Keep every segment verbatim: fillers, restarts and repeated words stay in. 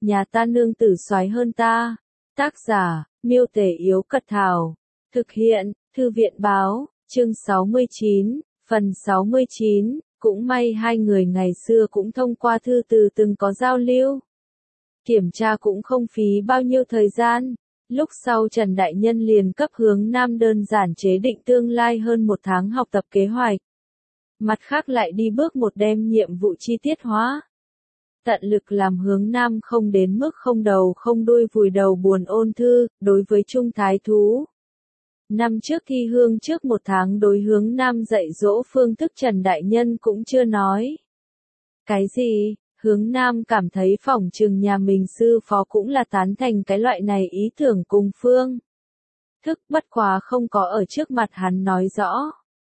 nhà ta nương tử soái hơn ta. Tác giả, Miêu Tể Yếu Cật Thảo. Thực hiện, Thư viện Báo, chương sáu mươi chín, phần sáu mươi chín, cũng may hai người ngày xưa cũng thông qua thư từ từng có giao lưu. Kiểm tra cũng không phí bao nhiêu thời gian. Lúc sau Trần Đại Nhân liền cấp Hướng Nam đơn giản chế định tương lai hơn một tháng học tập kế hoạch. Mặt khác lại đi bước một đem nhiệm vụ chi tiết hóa. Tận lực làm Hướng Nam không đến mức không đầu không đuôi vùi đầu buồn ôn thư, đối với Trung Thái Thú. Năm trước thi hương trước một tháng đối Hướng Nam dạy dỗ phương thức Trần Đại Nhân cũng chưa nói. Cái gì? Hướng Nam cảm thấy phỏng chừng nhà mình sư phó cũng là tán thành cái loại này ý tưởng cùng phương thức, bất quá không có ở trước mặt hắn nói rõ.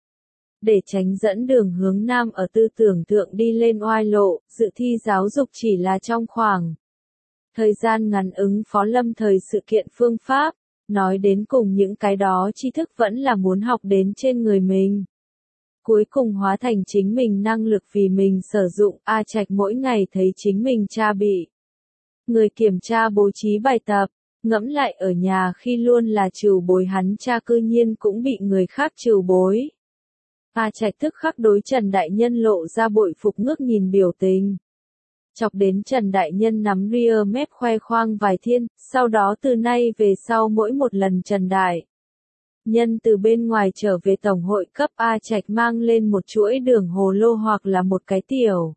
Để tránh dẫn đường Hướng Nam ở tư tưởng thượng đi lên oai lộ, dự thi giáo dục chỉ là trong khoảng thời gian ngắn ứng phó lâm thời sự kiện phương pháp, nói đến cùng những cái đó tri thức vẫn là muốn học đến trên người mình. Cuối cùng hóa thành chính mình năng lực vì mình sử dụng. A Trạch mỗi ngày thấy chính mình cha bị người kiểm tra bố trí bài tập, ngẫm lại ở nhà khi luôn là trừ bối hắn cha cư nhiên cũng bị người khác trừ bối. A Trạch tức khắc đối Trần Đại Nhân lộ ra bội phục ngước nhìn biểu tình. Chọc đến Trần Đại Nhân nắm ria mép khoe khoang vài thiên, sau đó từ nay về sau mỗi một lần Trần Đại Nhân từ bên ngoài trở về tổng hội cấp A Trạch mang lên một chuỗi đường hồ lô hoặc là một cái tiểu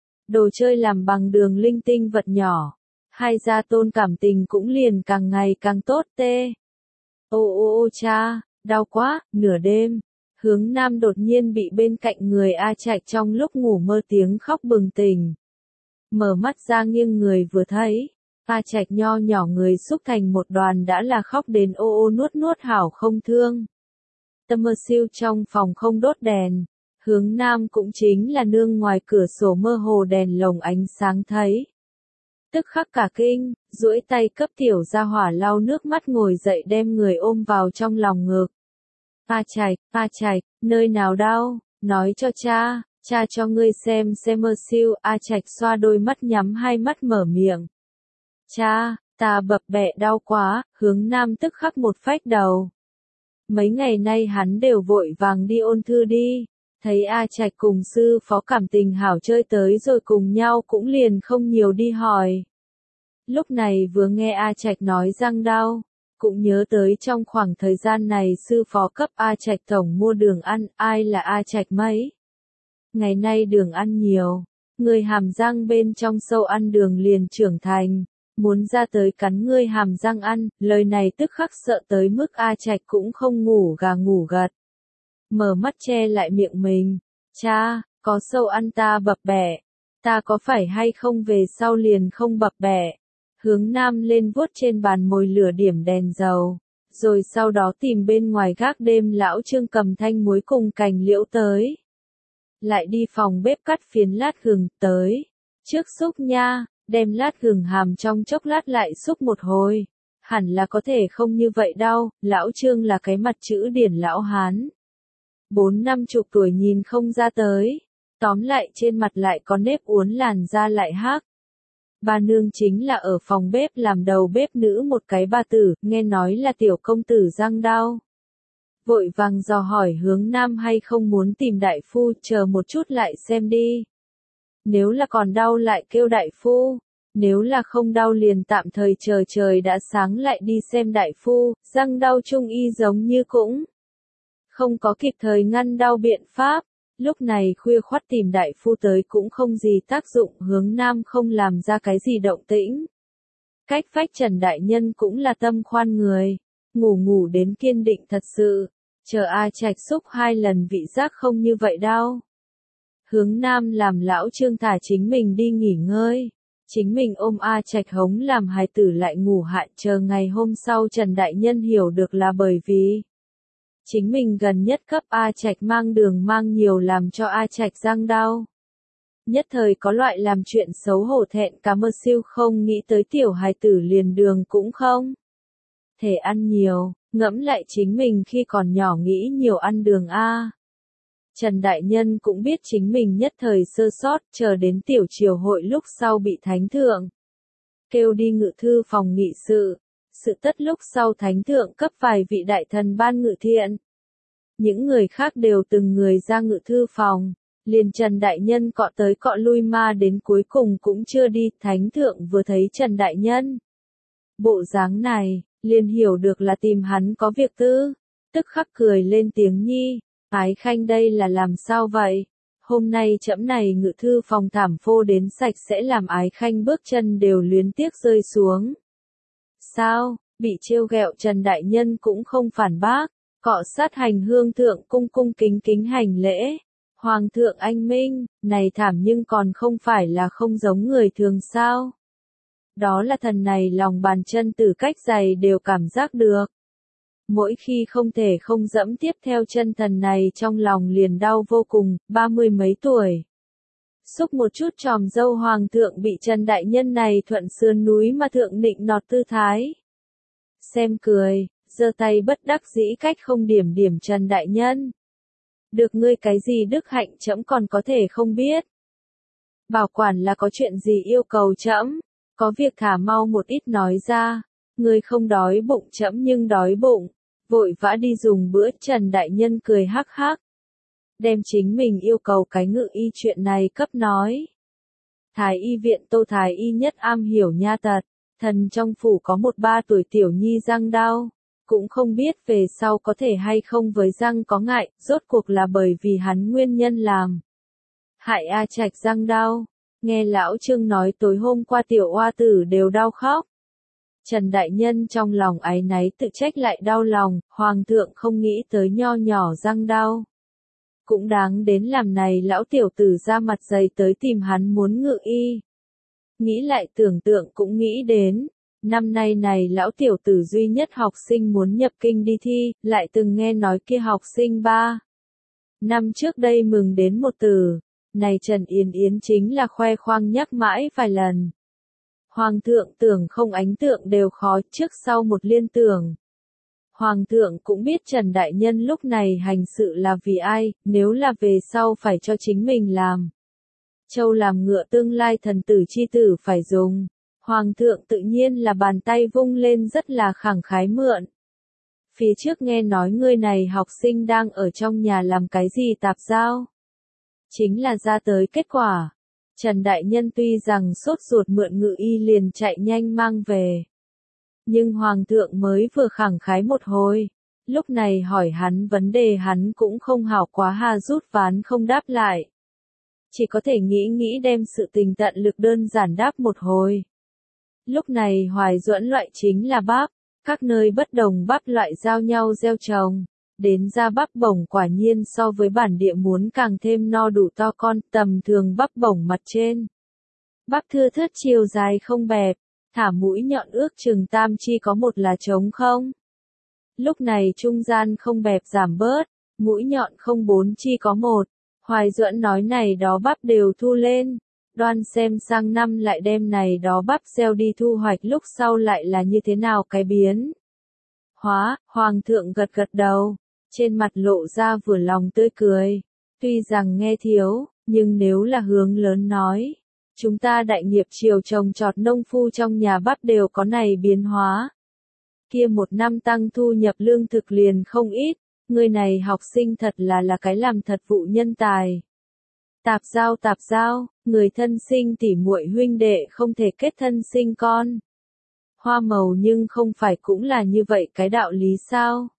đồ chơi làm bằng đường linh tinh vật nhỏ. Hai gia tôn cảm tình cũng liền càng ngày càng tốt tê. Ô ô ô cha, đau quá. Nửa đêm, Hướng Nam đột nhiên bị bên cạnh người A Trạch trong lúc ngủ mơ tiếng khóc bừng tỉnh. Mở mắt ra nghiêng người vừa thấy, A Trạch nho nhỏ người xúc thành một đoàn đã là khóc đến ô ô nuốt nuốt hảo không thương. Tâm mơ siêu trong phòng không đốt đèn, Hướng Nam cũng chính là nương ngoài cửa sổ mơ hồ đèn lồng ánh sáng thấy. Tức khắc cả kinh, duỗi tay cấp tiểu gia hỏa lau nước mắt ngồi dậy đem người ôm vào trong lòng ngực. A Trạch, A Trạch, nơi nào đau, nói cho cha, cha cho ngươi xem xem mơ siêu. A Trạch xoa đôi mắt nhắm hai mắt mở miệng. Cha, ta bập bẹ đau quá. Hướng Nam tức khắc một phách đầu. Mấy ngày nay hắn đều vội vàng đi ôn thư đi, thấy A Trạch cùng sư phó cảm tình hảo chơi tới rồi cùng nhau cũng liền không nhiều đi hỏi. Lúc này vừa nghe A Trạch nói răng đau, cũng nhớ tới trong khoảng thời gian này sư phó cấp A Trạch tổng mua đường ăn. Ai là A Trạch mấy ngày nay đường ăn nhiều, người hàm răng bên trong sâu ăn đường liền trưởng thành, muốn ra tới cắn ngươi hàm răng ăn. Lời này tức khắc sợ tới mức A Trạch cũng không ngủ gà ngủ gật, mở mắt che lại miệng mình. Cha, có sâu ăn ta bập bẹ, ta có phải hay không về sau liền không bập bẹ? Hướng Nam lên vuốt trên bàn mồi lửa điểm đèn dầu, rồi sau đó tìm bên ngoài gác đêm lão Trương cầm thanh muối cùng cành liễu tới. Lại đi phòng bếp cắt phiến lát gừng tới, trước xúc nha, đem lát gừng hàm trong chốc lát lại xúc một hồi. Hẳn là có thể không như vậy đâu, lão Trương là cái mặt chữ điển lão hán. Bốn năm chục tuổi nhìn không ra tới, tóm lại trên mặt lại có nếp uốn làn da lại hắc. Bà nương chính là ở phòng bếp làm đầu bếp nữ một cái bà tử, nghe nói là tiểu công tử răng đau. Vội vàng dò hỏi Hướng Nam hay không muốn tìm đại phu, chờ một chút lại xem đi. Nếu là còn đau lại kêu đại phu, nếu là không đau liền tạm thời chờ trời đã sáng lại đi xem đại phu. Răng đau trung y giống như cũng không có kịp thời ngăn đau biện pháp. Lúc này khuya khoắt tìm đại phu tới cũng không gì tác dụng. Hướng Nam không làm ra cái gì động tĩnh. Cách vách Trần Đại Nhân cũng là tâm khoan người, ngủ ngủ đến kiên định thật sự, chờ A Trạch xúc hai lần vị giác không như vậy đau. Hướng Nam làm lão Trương thả chính mình đi nghỉ ngơi, chính mình ôm A Trạch hống làm hài tử lại ngủ hạn, chờ ngày hôm sau Trần Đại Nhân hiểu được là bởi vì chính mình gần nhất cấp A Trạch mang đường mang nhiều làm cho A Trạch răng đau. Nhất thời có loại làm chuyện xấu hổ thẹn cả mơ siêu, không nghĩ tới tiểu hài tử liền đường cũng không thể ăn nhiều, ngẫm lại chính mình khi còn nhỏ nghĩ nhiều ăn đường A. Trần Đại Nhân cũng biết chính mình nhất thời sơ sót, chờ đến tiểu triều hội lúc sau bị thánh thượng kêu đi ngự thư phòng nghị sự. Sự tất lúc sau thánh thượng cấp vài vị đại thần ban ngự thiện. Những người khác đều từng người ra ngự thư phòng, liền Trần Đại Nhân cọ tới cọ lui ma đến cuối cùng cũng chưa đi, thánh thượng vừa thấy Trần Đại Nhân. Bộ dáng này, liền hiểu được là tìm hắn có việc tư, tức khắc cười lên tiếng nhi, Ái Khanh đây là làm sao vậy? Hôm nay trẫm này ngự thư phòng thảm phô đến sạch sẽ làm Ái Khanh bước chân đều luyến tiếc rơi xuống. Sao, bị trêu ghẹo Trần Đại Nhân cũng không phản bác, cọ sát hành hương thượng cung cung kính kính hành lễ. Hoàng thượng anh minh, này thảm nhưng còn không phải là không giống người thường sao. Đó là thần này lòng bàn chân từ cách giày đều cảm giác được. Mỗi khi không thể không dẫm tiếp theo chân thần này trong lòng liền đau vô cùng, ba mươi mấy tuổi. Xúc một chút tròm dâu hoàng thượng bị Trần Đại Nhân này thuận sườn núi mà thượng nịnh nọt tư thái. Xem cười, giơ tay bất đắc dĩ cách không điểm điểm Trần Đại Nhân. Được ngươi cái gì đức hạnh trẫm còn có thể không biết. Bảo quản là có chuyện gì yêu cầu trẫm, có việc thả mau một ít nói ra, ngươi không đói bụng trẫm nhưng đói bụng, vội vã đi dùng bữa. Trần Đại Nhân cười hắc hắc, đem chính mình yêu cầu cái ngự y chuyện này cấp nói. Thái y viện Tô Thái y nhất am hiểu nha tật, thần trong phủ có một ba tuổi tiểu nhi răng đau. Cũng không biết về sau có thể hay không với răng có ngại, rốt cuộc là bởi vì hắn nguyên nhân làm. Hại A Trạch răng đau, nghe lão Trương nói tối hôm qua tiểu oa tử đều đau khóc. Trần Đại Nhân trong lòng áy náy tự trách lại đau lòng, hoàng thượng không nghĩ tới nho nhỏ răng đau. Cũng đáng đến làm này lão tiểu tử ra mặt dày tới tìm hắn muốn ngự y. Nghĩ lại tưởng tượng cũng nghĩ đến. Năm nay này lão tiểu tử duy nhất học sinh muốn nhập kinh đi thi, lại từng nghe nói kia học sinh ba. Năm trước đây mừng đến một từ, này Trần Yến Yến chính là khoe khoang nhắc mãi vài lần. Hoàng thượng tưởng không ánh tượng đều khó, trước sau một liên tưởng. Hoàng thượng cũng biết Trần Đại Nhân lúc này hành sự là vì ai, nếu là về sau phải cho chính mình làm. Châu làm ngựa tương lai thần tử chi tử phải dùng. Hoàng thượng tự nhiên là bàn tay vung lên rất là khẳng khái mượn. Phía trước nghe nói ngươi này học sinh đang ở trong nhà làm cái gì tạp giao. Chính là ra tới kết quả. Trần Đại Nhân tuy rằng sốt ruột mượn ngự y liền chạy nhanh mang về. Nhưng Hoàng thượng mới vừa khẳng khái một hồi. Lúc này hỏi hắn vấn đề hắn cũng không hảo quá hà rút ván không đáp lại. Chỉ có thể nghĩ nghĩ đem sự tình tận lực đơn giản đáp một hồi. Lúc này Hoài Duẫn loại chính là bắp, các nơi bất đồng bắp loại giao nhau gieo trồng, đến ra bắp bổng quả nhiên so với bản địa muốn càng thêm no đủ to con, tầm thường bắp bổng mặt trên. Bắp thưa thớt chiều dài không bẹp, thả mũi nhọn ước chừng tam chi có một là trống không. Lúc này trung gian không bẹp giảm bớt, mũi nhọn không bốn chi có một, Hoài Duẫn nói này đó bắp đều thu lên. Đoan xem sang năm lại đem này đó bắp gieo đi thu hoạch lúc sau lại là như thế nào cái biến. Hóa, Hoàng thượng gật gật đầu, trên mặt lộ ra vừa lòng tươi cười. Tuy rằng nghe thiếu, nhưng nếu là hướng lớn nói, chúng ta đại nghiệp triều trồng trọt nông phu trong nhà bắp đều có này biến hóa. Kia một năm tăng thu nhập lương thực liền không ít, người này học sinh thật là là cái làm thật vụ nhân tài. Tạp giao tạp giao, người thân sinh tỉ muội huynh đệ không thể kết thân sinh con. Hoa màu nhưng không phải cũng là như vậy cái đạo lý sao?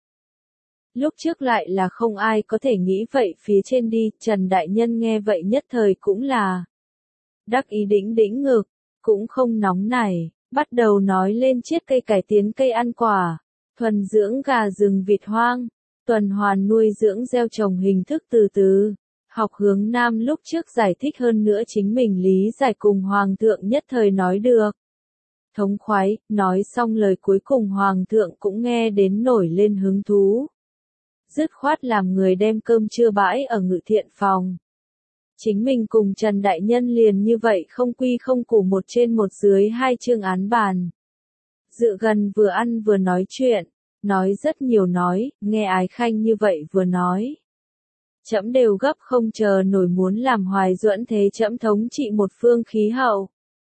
Lúc trước lại là không ai có thể nghĩ vậy phía trên đi, Trần Đại Nhân nghe vậy nhất thời cũng là đắc ý đĩnh đĩnh ngực, cũng không nóng nảy, bắt đầu nói lên chiết cây cải tiến cây ăn quả, thuần dưỡng gà rừng vịt hoang, tuần hoàn nuôi dưỡng gieo trồng hình thức từ từ. Học hướng Nam lúc trước giải thích hơn nữa chính mình lý giải cùng Hoàng thượng nhất thời nói được. Thống khoái, nói xong lời cuối cùng Hoàng thượng cũng nghe đến nổi lên hứng thú. Dứt khoát làm người đem cơm trưa bãi ở ngự thiện phòng. Chính mình cùng Trần Đại Nhân liền như vậy không quy không củ một trên một dưới hai chương án bàn. Dự gần vừa ăn vừa nói chuyện, nói rất nhiều nói, nghe Ái Khanh như vậy vừa nói. Trẫm đều gấp không chờ nổi muốn làm Hoài Duẫn thế trẫm thống trị một phương khí hậu.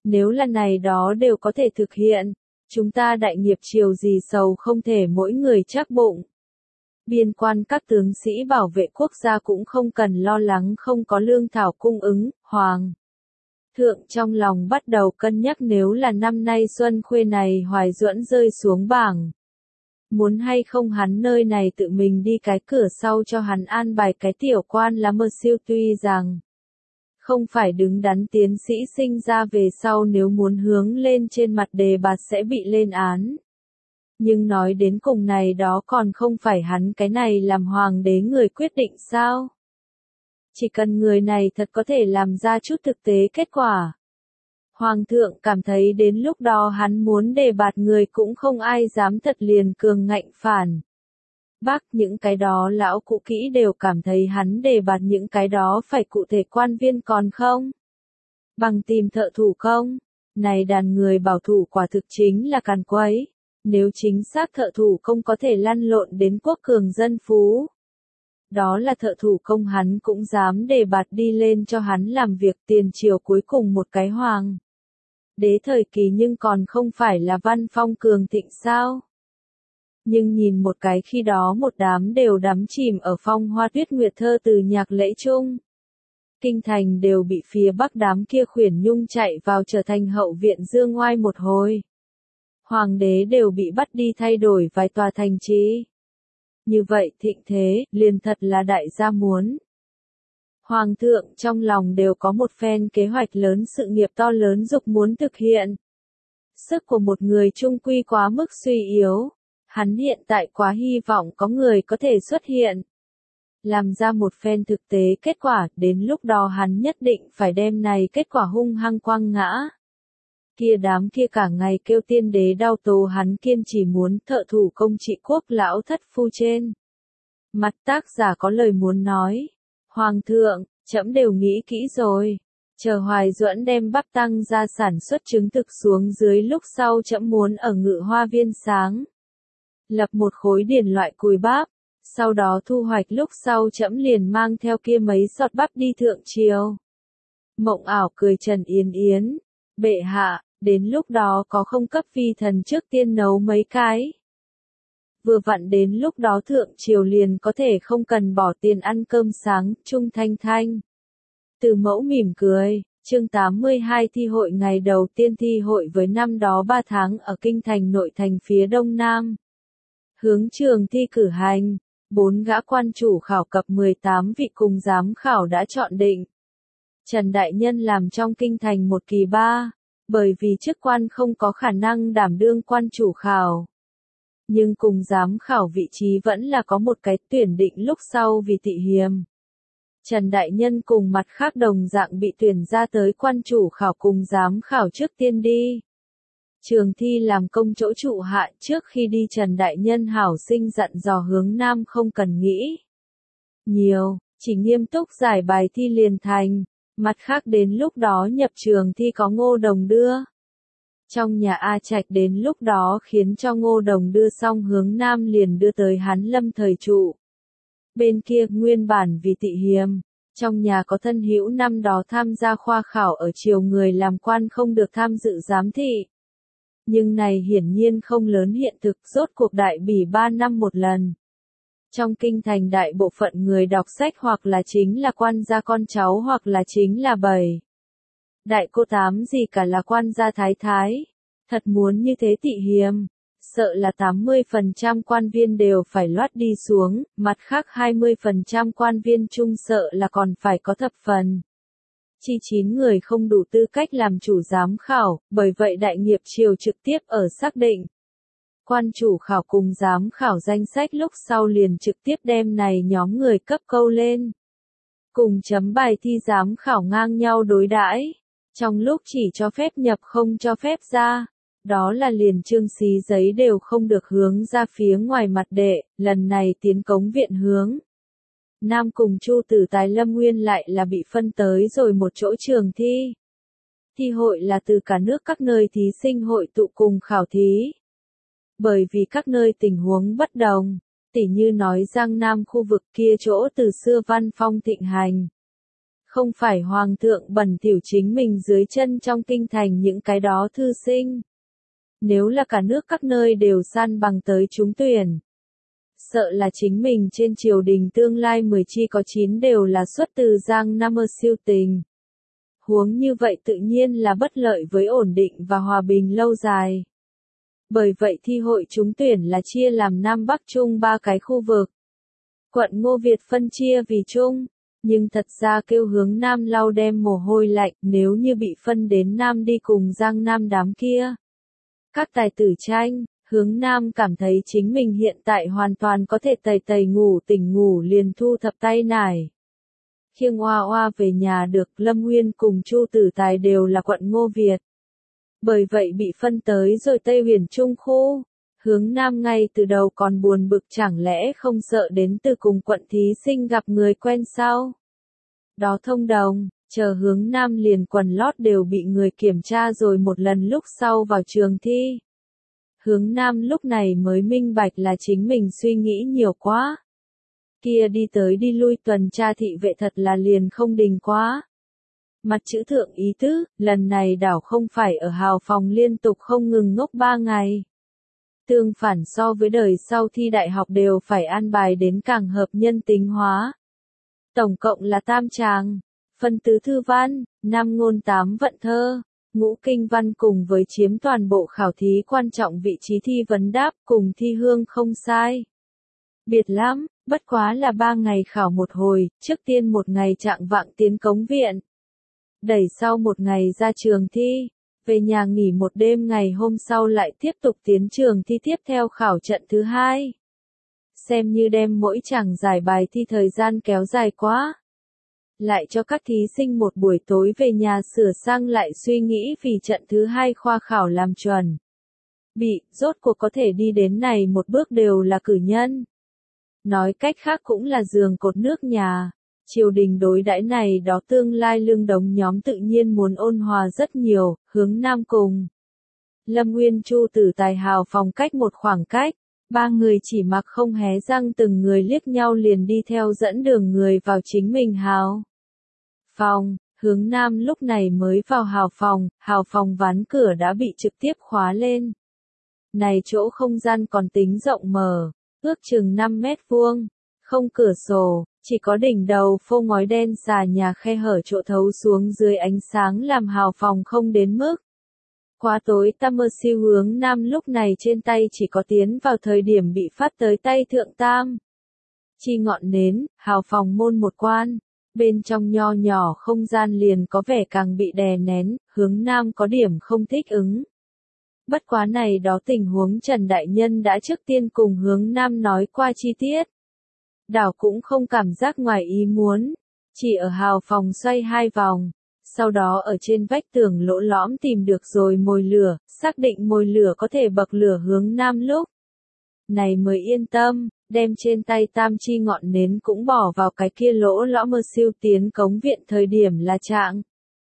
Nếu là này đó đều có thể thực hiện, chúng ta đại nghiệp triều gì sầu không thể mỗi người chắc bụng. Biên quan các tướng sĩ bảo vệ quốc gia cũng không cần lo lắng không có lương thảo cung ứng, Hoàng thượng trong lòng bắt đầu cân nhắc nếu là năm nay Xuân Khuê này Hoài Duẫn rơi xuống bảng. Muốn hay không hắn nơi này tự mình đi cái cửa sau cho hắn an bài cái tiểu quan là mơ siêu tuy rằng không phải đứng đắn tiến sĩ sinh ra về sau nếu muốn hướng lên trên mặt đề bạt sẽ bị lên án. Nhưng nói đến cùng này đó còn không phải hắn cái này làm hoàng đế người quyết định sao? Chỉ cần người này thật có thể làm ra chút thực tế kết quả. Hoàng thượng cảm thấy đến lúc đó hắn muốn đề bạt người cũng không ai dám thật liền cường ngạnh phản. Bác những cái đó lão cụ kỹ đều cảm thấy hắn đề bạt những cái đó phải cụ thể quan viên còn không? Bằng tìm thợ thủ công, này đàn người bảo thủ quả thực chính là càn quấy. Nếu chính xác thợ thủ công có thể lăn lộn đến quốc cường dân phú. Đó là thợ thủ công hắn cũng dám đề bạt đi lên cho hắn làm việc tiền triều cuối cùng một cái hoàng. Đế thời kỳ nhưng còn không phải là văn phong cường thịnh sao. Nhưng nhìn một cái khi đó một đám đều đắm chìm ở phong hoa tuyết nguyệt thơ từ nhạc lễ chung. Kinh thành đều bị phía bắc đám kia khuyển nhung chạy vào trở thành hậu viện dương ngoai một hồi. Hoàng đế đều bị bắt đi thay đổi vài tòa thành trì. Như vậy thịnh thế, liền thật là đại gia muốn. Hoàng thượng trong lòng đều có một phen kế hoạch lớn sự nghiệp to lớn dục muốn thực hiện. Sức của một người trung quy quá mức suy yếu. Hắn hiện tại quá hy vọng có người có thể xuất hiện. Làm ra một phen thực tế kết quả, đến lúc đó hắn nhất định phải đem này kết quả hung hăng quăng ngã. Kia đám kia cả ngày kêu tiên đế đau tố hắn kiên chỉ muốn thợ thủ công trị quốc lão thất phu trên. Mặt tác giả có lời muốn nói. Hoàng thượng, trẫm đều nghĩ kỹ rồi. Chờ Hoài Duẫn đem bắp tăng ra sản xuất chứng thực xuống dưới lúc sau trẫm muốn ở Ngự Hoa Viên sáng. Lập một khối điển loại cùi bắp. Sau đó thu hoạch lúc sau trẫm liền mang theo kia mấy sọt bắp đi thượng triều. Mộng ảo cười Trần Yến Yến. Bệ hạ, đến lúc đó có không cấp vi thần trước tiên nấu mấy cái. Vừa vặn đến lúc đó thượng triều liền có thể không cần bỏ tiền ăn cơm sáng, Trung Thanh Thanh. Từ mẫu mỉm cười, chương tám mươi hai thi hội ngày đầu tiên thi hội với năm đó ba tháng ở kinh thành nội thành phía đông nam. Hướng trường thi cử hành, bốn gã quan chủ khảo cập mười tám vị cùng giám khảo đã chọn định. Trần Đại Nhân làm trong kinh thành một kỳ ba, bởi vì chức quan không có khả năng đảm đương quan chủ khảo. Nhưng cùng giám khảo vị trí vẫn là có một cái tuyển định lúc sau vì tị hiềm. Trần Đại Nhân cùng mặt khác đồng dạng bị tuyển ra tới quan chủ khảo cùng giám khảo trước tiên đi. Trường thi làm công chỗ trụ hạ trước khi đi Trần Đại Nhân hảo sinh dặn dò hướng nam không cần nghĩ nhiều, chỉ nghiêm túc giải bài thi liền thành. Mặt khác đến lúc đó nhập trường thi có Ngô Đồng đưa. Trong nhà A Trạch đến lúc đó khiến cho Ngô Đồng đưa xong hướng nam liền đưa tới hắn lâm thời trụ. Bên kia nguyên bản vì tị hiềm, trong nhà có thân hữu năm đó tham gia khoa khảo ở triều người làm quan không được tham dự giám thị. Nhưng này hiển nhiên không lớn hiện thực rốt cuộc đại bỉ ba năm một lần. Trong kinh thành đại bộ phận người đọc sách hoặc là chính là quan gia con cháu hoặc là chính là bầy. Đại cô tám gì cả là quan gia thái thái. Thật muốn như thế tị hiềm, sợ là tám mươi phần trăm quan viên đều phải loát đi xuống, mặt khác hai mươi phần trăm quan viên chung sợ là còn phải có thập phần. Chi chín người không đủ tư cách làm chủ giám khảo, bởi vậy đại nghiệp triều trực tiếp ở xác định. Quan chủ khảo cùng giám khảo danh sách lúc sau liền trực tiếp đem này nhóm người cấp câu lên. Cùng chấm bài thi giám khảo ngang nhau đối đãi. Trong lúc chỉ cho phép nhập không cho phép ra. Đó là liền trương xí giấy đều không được hướng ra phía ngoài mặt đệ, lần này tiến cống viện hướng. Nam cùng Chu Tử Tài Lâm Nguyên lại là bị phân tới rồi một chỗ trường thi. Thi hội là từ cả nước các nơi thí sinh hội tụ cùng khảo thí. Bởi vì các nơi tình huống bất đồng, tỉ như nói Giang Nam khu vực kia chỗ từ xưa văn phong thịnh hành. Không phải hoàng thượng bẩn thỉu chính mình dưới chân trong kinh thành những cái đó thư sinh. Nếu là cả nước các nơi đều san bằng tới trúng tuyển. Sợ là chính mình trên triều đình tương lai mười chi có chín đều là xuất từ Giang Nam Mơ siêu tình. Huống như vậy tự nhiên là bất lợi với ổn định và hòa bình lâu dài. Bởi vậy thi hội trúng tuyển là chia làm Nam Bắc Trung ba cái khu vực. Quận Ngô Việt phân chia vì Trung, nhưng thật ra kêu hướng Nam lau đem mồ hôi lạnh nếu như bị phân đến Nam đi cùng Giang Nam đám kia. Các tài tử tranh, hướng Nam cảm thấy chính mình hiện tại hoàn toàn có thể tầy tầy ngủ tỉnh ngủ liền thu thập tay nải. Khiêng oa oa về nhà được Lâm Nguyên cùng Chu Tử Tài đều là quận Ngô Việt. Bởi vậy bị phân tới rồi Tây Huyền Trung khu. Hướng Nam ngay từ đầu còn buồn bực chẳng lẽ không sợ đến từ cùng quận thí sinh gặp người quen sao? Đó thông đồng, chờ hướng Nam liền quần lót đều bị người kiểm tra rồi một lần lúc sau vào trường thi. Hướng Nam lúc này mới minh bạch là chính mình suy nghĩ nhiều quá. Kia đi tới đi lui tuần tra thị vệ thật là liền không đình quá. Mặt chữ thượng ý tứ, lần này đảo không phải ở hào phòng liên tục không ngừng ngốc ba ngày. Tương phản so với đời sau thi đại học đều phải an bài đến càng hợp nhân tính hóa. Tổng cộng là tam tràng, phân tứ thư văn, năm ngôn tám vận thơ, ngũ kinh văn cùng với chiếm toàn bộ khảo thí quan trọng vị trí thi vấn đáp cùng thi hương không sai. Biệt lắm, bất quá là ba ngày khảo một hồi, trước tiên một ngày trạng vạng tiến cống viện. Đẩy sau một ngày ra trường thi, về nhà nghỉ một đêm ngày hôm sau lại tiếp tục tiến trường thi tiếp theo khảo trận thứ hai. Xem như đem mỗi chàng giải bài thi thời gian kéo dài quá. Lại cho các thí sinh một buổi tối về nhà sửa sang lại suy nghĩ vì trận thứ hai khoa khảo làm chuẩn. Bị, rốt cuộc có thể đi đến này một bước đều là cử nhân. Nói cách khác cũng là giường cột nước nhà. Triều đình đối đãi này đó tương lai lương đống nhóm tự nhiên muốn ôn hòa rất nhiều, hướng Nam cùng. Lâm Nguyên Chu Tử Tài hào phòng cách một khoảng cách, ba người chỉ mặc không hé răng từng người liếc nhau liền đi theo dẫn đường người vào chính mình hào phòng. Hướng Nam lúc này mới vào hào phòng, hào phòng ván cửa đã bị trực tiếp khóa lên. Này chỗ không gian còn tính rộng mở, ước chừng năm mét vuông, không cửa sổ. Chỉ có đỉnh đầu phô ngói đen xà nhà khe hở chỗ thấu xuống dưới ánh sáng làm hào phòng không đến mức. Quá tối tăm mơ siêu hướng Nam lúc này trên tay chỉ có tiến vào thời điểm bị phát tới tay thượng tam. Chi ngọn nến, hào phòng môn một quan, bên trong nho nhỏ không gian liền có vẻ càng bị đè nén, hướng Nam có điểm không thích ứng. Bất quá này đó tình huống Trần Đại Nhân đã trước tiên cùng hướng Nam nói qua chi tiết. Đảo cũng không cảm giác ngoài ý muốn, chỉ ở hào phòng xoay hai vòng, sau đó ở trên vách tường lỗ lõm tìm được rồi mồi lửa, xác định mồi lửa có thể bậc lửa hướng Nam lúc. Này mới yên tâm, đem trên tay tam chi ngọn nến cũng bỏ vào cái kia lỗ lõm mơ siêu tiến cống viện thời điểm là trạng.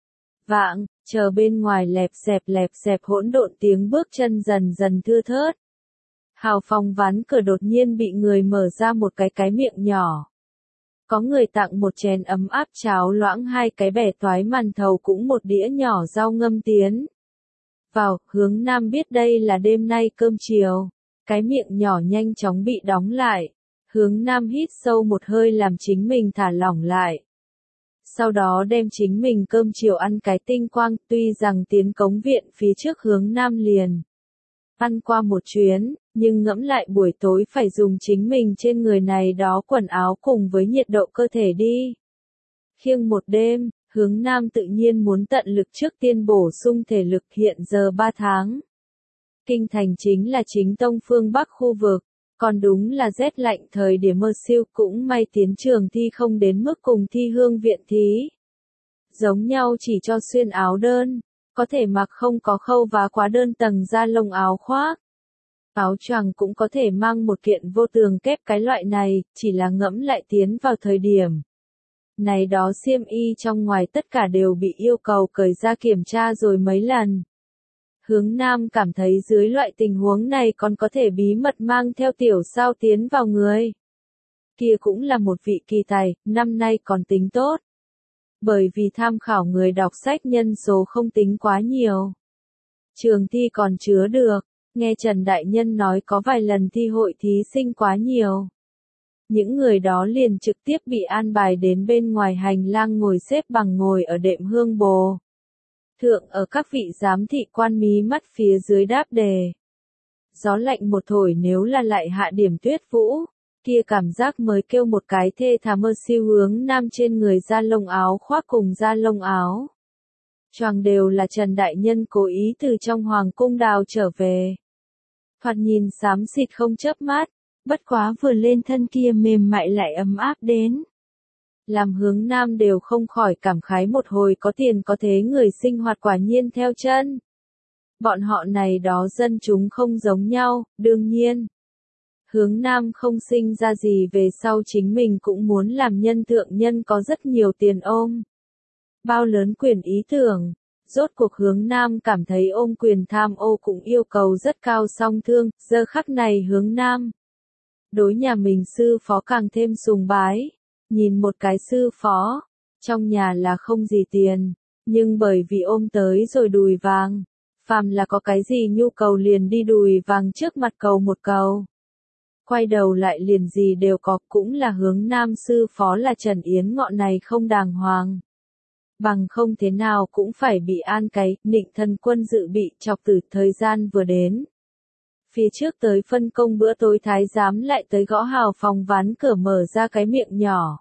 Vạng, chờ bên ngoài lẹp xẹp lẹp xẹp hỗn độn tiếng bước chân dần dần thưa thớt. Hào phòng ván cửa đột nhiên bị người mở ra một cái cái miệng nhỏ. Có người tặng một chén ấm áp cháo loãng hai cái bẻ toái màn thầu cũng một đĩa nhỏ rau ngâm tiến. Vào, hướng Nam biết đây là đêm nay cơm chiều. Cái miệng nhỏ nhanh chóng bị đóng lại. Hướng Nam hít sâu một hơi làm chính mình thả lỏng lại. Sau đó đem chính mình cơm chiều ăn cái tinh quang, tuy rằng tiến cống viện phía trước hướng Nam liền. Ăn qua một chuyến, nhưng ngẫm lại buổi tối phải dùng chính mình trên người này đó quần áo cùng với nhiệt độ cơ thể đi. Khiêng một đêm, hướng Nam tự nhiên muốn tận lực trước tiên bổ sung thể lực hiện giờ ba tháng. Kinh thành chính là chính tông phương Bắc khu vực, còn đúng là rét lạnh thời điểm mơ siêu cũng may tiến trường thi không đến mức cùng thi hương viện thí. Giống nhau chỉ cho xuyên áo đơn. Có thể mặc không có khâu vá quá đơn tầng da lông áo khoác. Áo choàng cũng có thể mang một kiện vô tường kép cái loại này, chỉ là ngẫm lại tiến vào thời điểm. Này đó xiêm y trong ngoài tất cả đều bị yêu cầu cởi ra kiểm tra rồi mấy lần. Hướng Nam cảm thấy dưới loại tình huống này còn có thể bí mật mang theo tiểu sao tiến vào người. Kia cũng là một vị kỳ tài, năm nay còn tính tốt. Bởi vì tham khảo người đọc sách nhân số không tính quá nhiều. Trường thi còn chứa được, nghe Trần Đại Nhân nói có vài lần thi hội thí sinh quá nhiều. Những người đó liền trực tiếp bị an bài đến bên ngoài hành lang ngồi xếp bằng ngồi ở đệm hương bồ. Thượng ở các vị giám thị quan mí mắt phía dưới đáp đề. Gió lạnh một thổi nếu là lại hạ điểm tuyết vũ, kia cảm giác mới kêu một cái thê thảm mơ siêu hướng nam trên người da lông áo khoác cùng da lông áo. Choàng đều là Trần Đại Nhân cố ý từ trong hoàng cung đào trở về. Thoạt nhìn xám xịt không chớp mắt, bất quá vừa lên thân kia mềm mại lại ấm áp đến. Làm hướng nam đều không khỏi cảm khái một hồi có tiền có thế người sinh hoạt quả nhiên theo chân. Bọn họ này đó dân chúng không giống nhau, đương nhiên. Hướng nam không sinh ra gì về sau chính mình cũng muốn làm nhân thượng nhân có rất nhiều tiền ôm. Bao lớn quyền ý tưởng, rốt cuộc hướng nam cảm thấy ôm quyền tham ô cũng yêu cầu rất cao song thương, giờ khắc này hướng nam. Đối nhà mình sư phó càng thêm sùng bái, nhìn một cái sư phó, trong nhà là không gì tiền, nhưng bởi vì ôm tới rồi đùi vàng, phàm là có cái gì nhu cầu liền đi đùi vàng trước mặt cầu một cầu. Quay đầu lại liền gì đều có, cũng là hướng nam sư phó là Trần Yến ngọn này không đàng hoàng. Bằng không thế nào cũng phải bị an cái, nịnh thần quân dự bị chọc tử thời gian vừa đến. Phía trước tới phân công bữa tối thái giám lại tới gõ hào phòng ván cửa mở ra cái miệng nhỏ.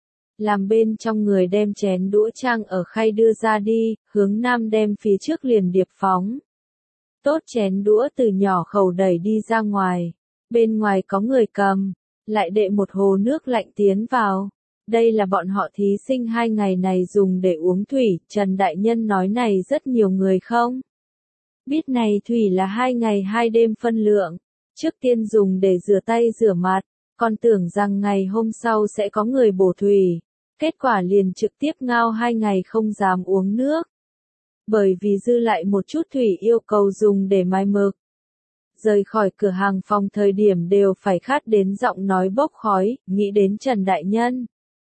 Làm bên trong người đem chén đũa trang ở khay đưa ra đi, hướng nam đem phía trước liền điệp phóng. Tốt chén đũa từ nhỏ khẩu đẩy đi ra ngoài, bên ngoài có người cầm, lại đệ một hồ nước lạnh tiến vào. Đây là bọn họ thí sinh hai ngày này dùng để uống thủy, Trần Đại Nhân nói này rất nhiều người không? Biết này thủy là hai ngày hai đêm phân lượng, trước tiên dùng để rửa tay rửa mặt, còn tưởng rằng ngày hôm sau sẽ có người bổ thủy, kết quả liền trực tiếp ngao hai ngày không dám uống nước. Bởi vì dư lại một chút thủy yêu cầu dùng để mai mực. Rời khỏi cửa hàng phòng thời điểm đều phải khát đến giọng nói bốc khói, nghĩ đến Trần Đại Nhân.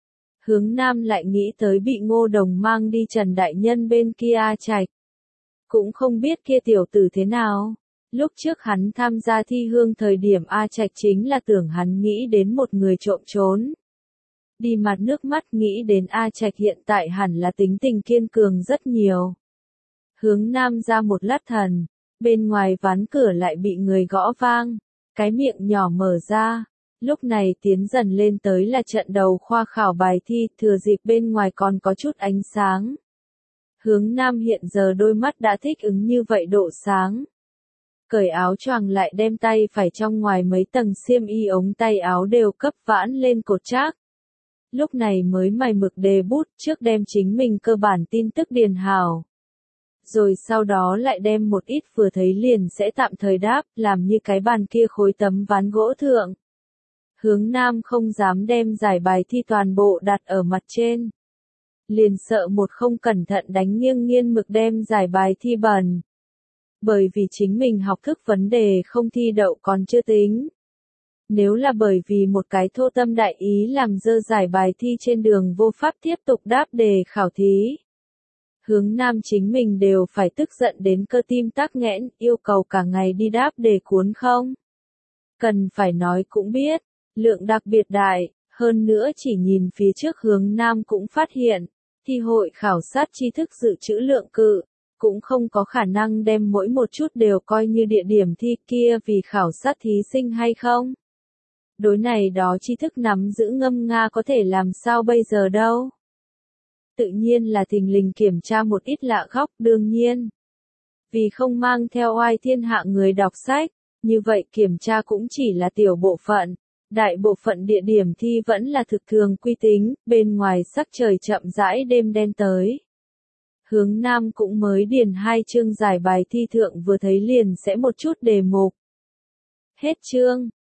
Hướng nam lại nghĩ tới bị Ngô Đồng mang đi Trần Đại Nhân bên kia A Trạch. Cũng không biết kia tiểu tử thế nào. Lúc trước hắn tham gia thi hương thời điểm A Trạch chính là tưởng hắn nghĩ đến một người trộm trốn. Đi mặt nước mắt nghĩ đến A Trạch hiện tại hẳn là tính tình kiên cường rất nhiều. Hướng nam ra một lát thần, bên ngoài ván cửa lại bị người gõ vang, cái miệng nhỏ mở ra. Lúc này tiến dần lên tới là trận đầu khoa khảo bài thi, thừa dịp bên ngoài còn có chút ánh sáng. Hướng nam hiện giờ đôi mắt đã thích ứng như vậy độ sáng. Cởi áo choàng lại đem tay phải trong ngoài mấy tầng xiêm y ống tay áo đều cấp vãn lên cột trác. Lúc này mới mài mực đề bút trước đem chính mình cơ bản tin tức điền hào. Rồi sau đó lại đem một ít vừa thấy liền sẽ tạm thời đáp, làm như cái bàn kia khối tấm ván gỗ thượng. Hướng nam không dám đem giải bài thi toàn bộ đặt ở mặt trên. Liền sợ một không cẩn thận đánh nghiêng nghiêng mực đem giải bài thi bẩn. Bởi vì chính mình học thức vấn đề không thi đậu còn chưa tính. Nếu là bởi vì một cái thô tâm đại ý làm dơ giải bài thi trên đường vô pháp tiếp tục đáp đề khảo thí. Hướng nam chính mình đều phải tức giận đến cơ tim tắc nghẽn, yêu cầu cả ngày đi đáp đề cuốn không. Cần phải nói cũng biết, lượng đặc biệt đại, hơn nữa chỉ nhìn phía trước hướng nam cũng phát hiện, thi hội khảo sát tri thức dự trữ lượng cự, cũng không có khả năng đem mỗi một chút đều coi như địa điểm thi kia vì khảo sát thí sinh hay không. Đối này đó tri thức nắm giữ ngâm nga có thể làm sao bây giờ đâu. Tự nhiên là thình lình kiểm tra một ít lạ góc đương nhiên. Vì không mang theo oai thiên hạ người đọc sách, như vậy kiểm tra cũng chỉ là tiểu bộ phận. Đại bộ phận địa điểm thi vẫn là thực thường quy tính, bên ngoài sắc trời chậm rãi đêm đen tới. Hướng nam cũng mới điền hai chương giải bài thi thượng vừa thấy liền sẽ một chút đề mục. Hết chương.